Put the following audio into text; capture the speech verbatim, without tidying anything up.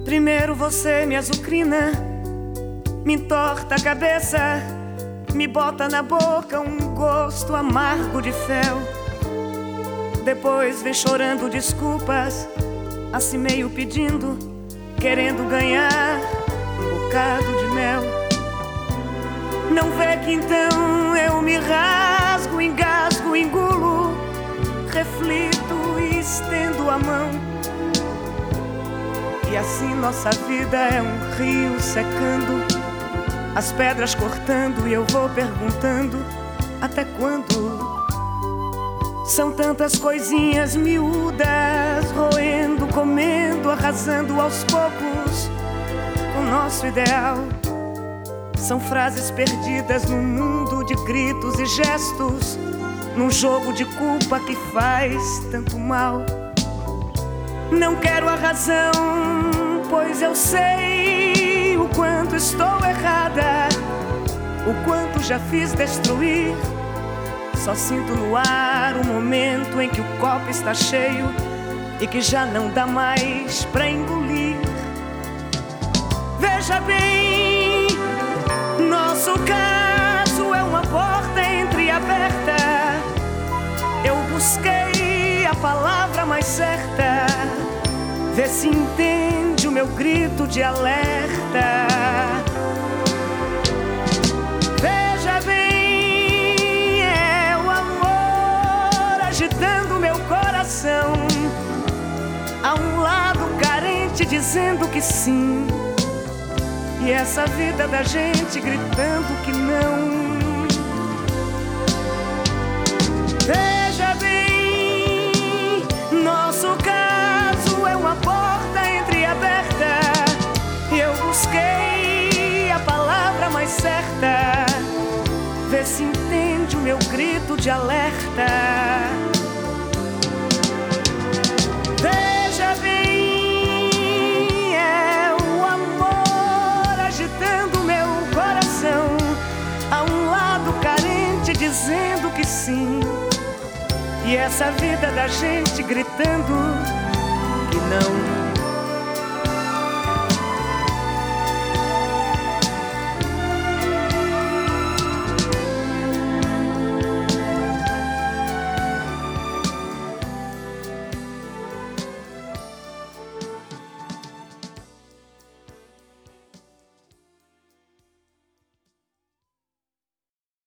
Primeiro você me azucrina, me entorta a cabeça, me bota na boca um gosto amargo de fel. Depois vem chorando desculpas, assim meio pedindo, querendo ganhar um bocado de mel. Não vê que então eu me rasgo, engasgo, engulo, reflito e estendo a mão. E assim nossa vida é um rio secando, as pedras cortando e eu vou perguntando: até quando? São tantas coisinhas miúdas, roendo, comendo, arrasando aos poucos o nosso ideal. São frases perdidas num mundo de gritos e gestos, num jogo de culpa que faz tanto mal. Não quero a razão, pois eu sei o quanto estou errada, o quanto já fiz destruir. Só sinto no ar o momento em que o copo está cheio e que já não dá mais pra engolir. Veja bem, nosso caso é uma porta entreaberta. Eu busquei a palavra mais certa, vê se entende o meu grito de alerta. Veja bem, é o amor agitando meu coração. Há um lado carente dizendo que sim, e essa vida da gente gritando que não. Veja bem, nosso caso é uma porta entreaberta. Eu busquei a palavra mais certa, vê se entende o meu grito de alerta. Veja bem, é o amor agitando meu coração. Há um lado carente dizendo que sim, e essa vida da gente gritando que não.